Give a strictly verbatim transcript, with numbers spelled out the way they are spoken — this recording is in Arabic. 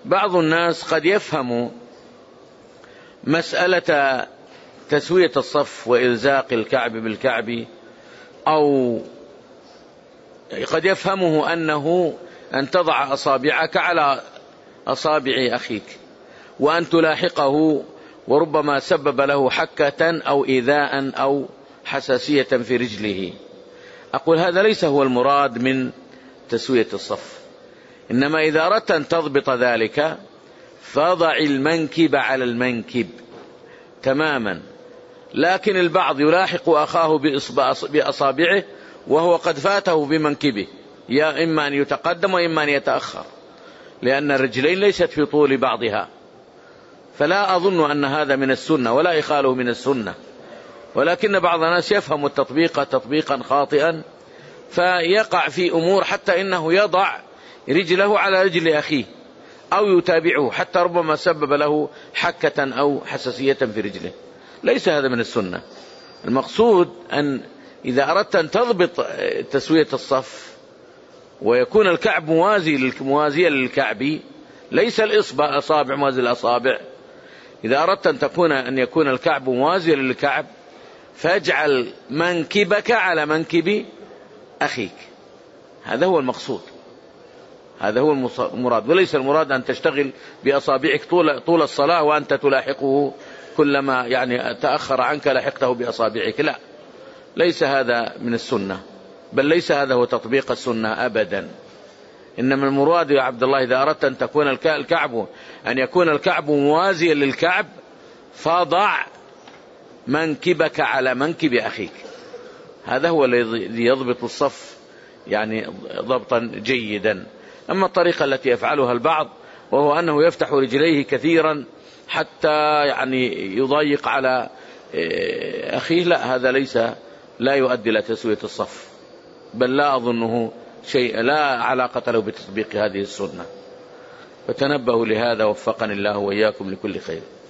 بعض الناس قد يفهم مسألة تسوية الصف وإلزاق الكعب بالكعب، أو قد يفهمه أنه أن تضع أصابعك على أصابع أخيك وأن تلاحقه، وربما سبب له حكة أو إيذاء أو حساسية في رجله. أقول هذا ليس هو المراد من تسوية الصف، إنما إذا أردت أن تضبط ذلك فضع المنكب على المنكب تماما، لكن البعض يلاحق أخاه بأصابعه وهو قد فاته بمنكبه، يا إما أن يتقدم وإما أن يتأخر، لأن الرجلين ليست في طول بعضها. فلا أظن أن هذا من السنة ولا إخاله من السنة، ولكن بعض الناس يفهم التطبيق تطبيقا خاطئا فيقع في أمور حتى إنه يضع رجله على رجل أخيه أو يتابعه، حتى ربما سبب له حكة أو حساسية في رجله. ليس هذا من السنة. المقصود أن إذا أردت أن تضبط تسوية الصف ويكون الكعب موازي موازيا للكعب، ليس الإصبع أصابع موازي الأصابع. إذا أردت أن تكون أن يكون الكعب موازيا للكعب فاجعل منكبك على منكب أخيك، هذا هو المقصود، هذا هو المراد، وليس المراد أن تشتغل بأصابعك طول, طول الصلاة وأنت تلاحقه كلما يعني تأخر عنك لحقته بأصابعك. لا، ليس هذا من السنة، بل ليس هذا هو تطبيق السنة أبدا. إنما المراد يا عبد الله إذا أردت أن تكون الكعب أن يكون الكعب موازيا للكعب فضع منكبك على منكب أخيك، هذا هو الذي يضبط الصف يعني ضبطا جيدا. أما الطريقة التي يفعلها البعض وهو أنه يفتح رجليه كثيرا حتى يعني يضيق على أخيه، لا، هذا ليس لا يؤدي إلى تسوية الصف، بل لا أظنه شيء لا علاقة له بتطبيق هذه السنة. فتنبهوا لهذا، وفقني الله وإياكم لكل خير.